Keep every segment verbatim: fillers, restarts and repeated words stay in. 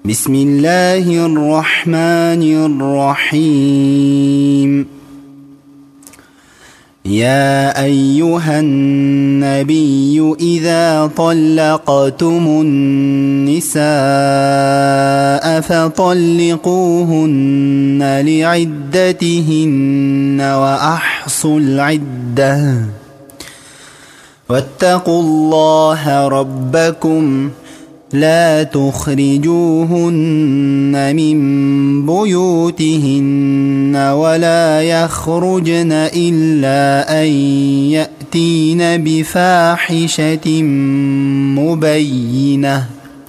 بسم الله الرحمن الرحيم. يا أيها النبي إذا طلقتم النساء فطلقوهن لعدتهن وأحصوا العدة واتقوا الله ربكم لا تخرجوهن من بيوتهن ولا يخرجن إلا أن يأتين بفاحشة مبينة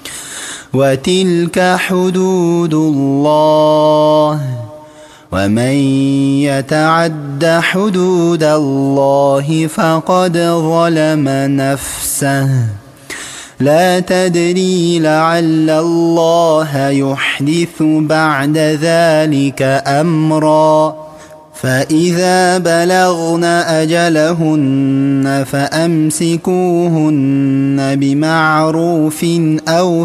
وتلك حدود الله ومن يتعد حدود الله فقد ظلم نفسه لا تدري لعل الله يحدث بعد ذلك أمرا فإذا بلغن أجلهن فأمسكوهن بمعروف أو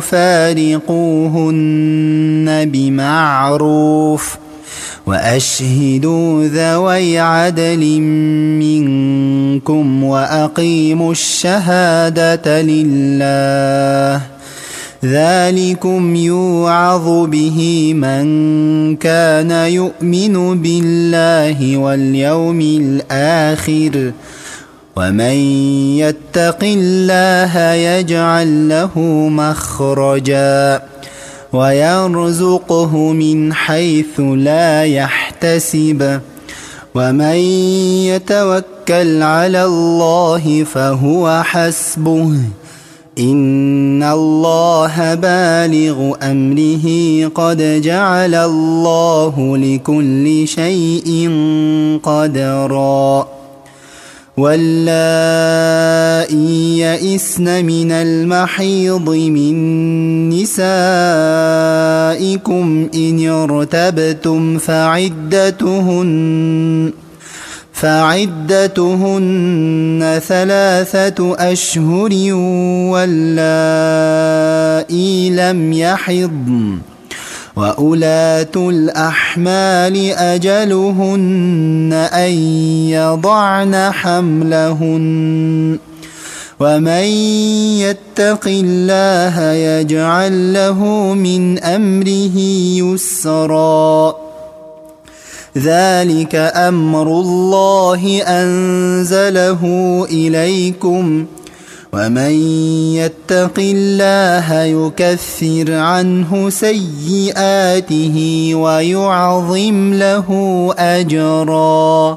فارقوهن بمعروف وأشهدوا ذوي عدل منكم وأقيموا الشهادة لله ذلكم يوعظ به من كان يؤمن بالله واليوم الآخر ومن يتق الله يجعل له مخرجا ويرزقه من حيث لا يحتسب ومن يتوكل على الله فهو حسبه إن الله بالغ أمره قد جعل الله لكل شيء قدرا واللائي يئسن من المحيض من نسائكم إن ارتبتم فعدتهن فعدتهن ثلاثة أشهر واللائي لم يحضن وأولاة الأحمال أجلهن أن يضعن حملهن ومن يتق الله يجعل له من أمره يسرا ذلك أمر الله أنزله إليكم ومن يتق الله يكفر عنه سيئاته ويعظم له أجرا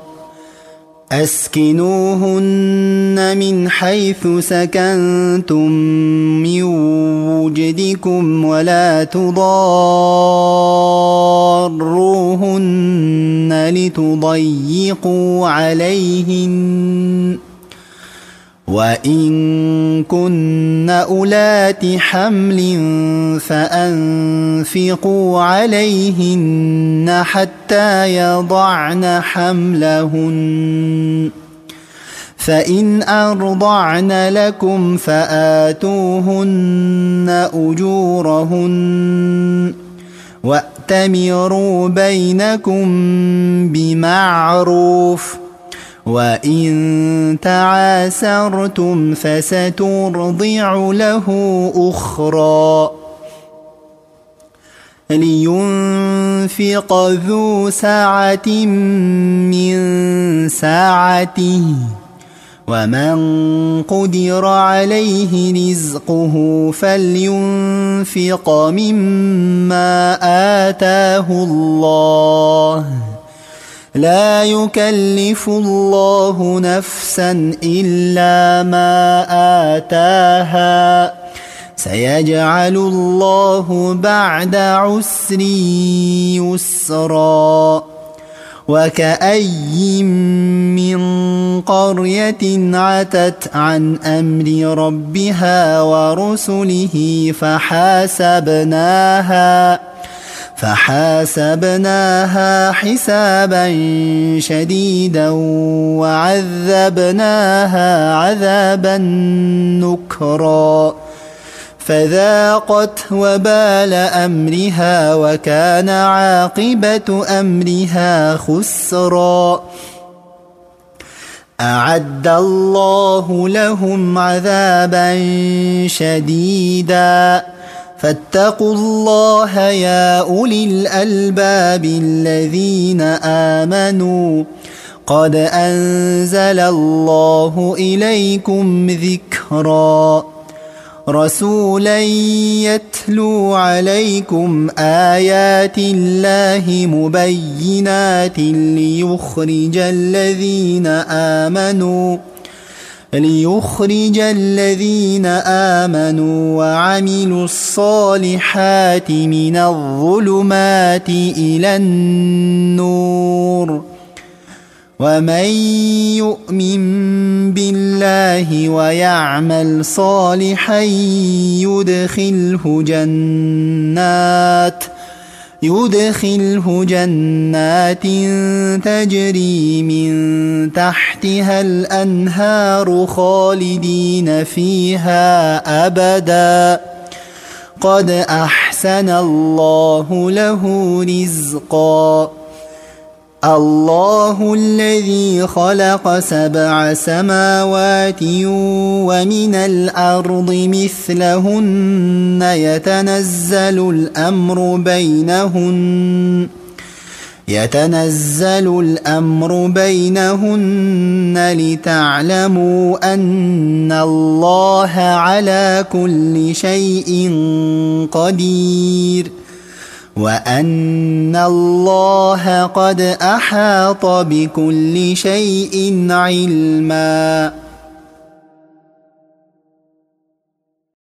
أسكنوهن من حيث سكنتم من وجدكم ولا تضاروهن لتضيقوا عليهن وإن كن أولات حمل فأنفقوا عليهن حتى يضعن حملهن فإن أرضعن لكم فآتوهن أجورهن وأتمروا بينكم بمعروف وإن تعاسرتم فسترضع له أخرى لينفق ذو سعة من سعته ومن قدر عليه رزقه فلينفق مما آتاه الله لا يكلف الله نفسا إلا ما آتاها سيجعل الله بعد عسر يسرا وكأي من قرية عتت عن أمر ربها ورسله فحاسبناها فحاسبناها حسابا شديدا وعذبناها عذابا نكرا فذاقت وبال أمرها وكان عاقبة أمرها خسرا. أعد الله لهم عذابا شديدا فاتقوا الله يا أولي الألباب الذين آمنوا قد أنزل الله إليكم ذكرا رسولا يتلو عليكم آيات الله مبينات ليخرج الذين آمنوا ليخرج الذين آمنوا وعملوا الصالحات من الظلمات إلى النور. ومن يؤمن بالله ويعمل صالحا يدخله جنات يدخله جنات تجري من تحتها الأنهار خالدين فيها أبدا قد أحسن الله له رزقا. الله الذي خلق سبع سماوات ومن الأرض مثلهن يتنزل الأمر بينهن يتنزل الأمر بينهن لتعلموا أن الله على كل شيء قدير وأن الله قد أحاط بكل شيء علما.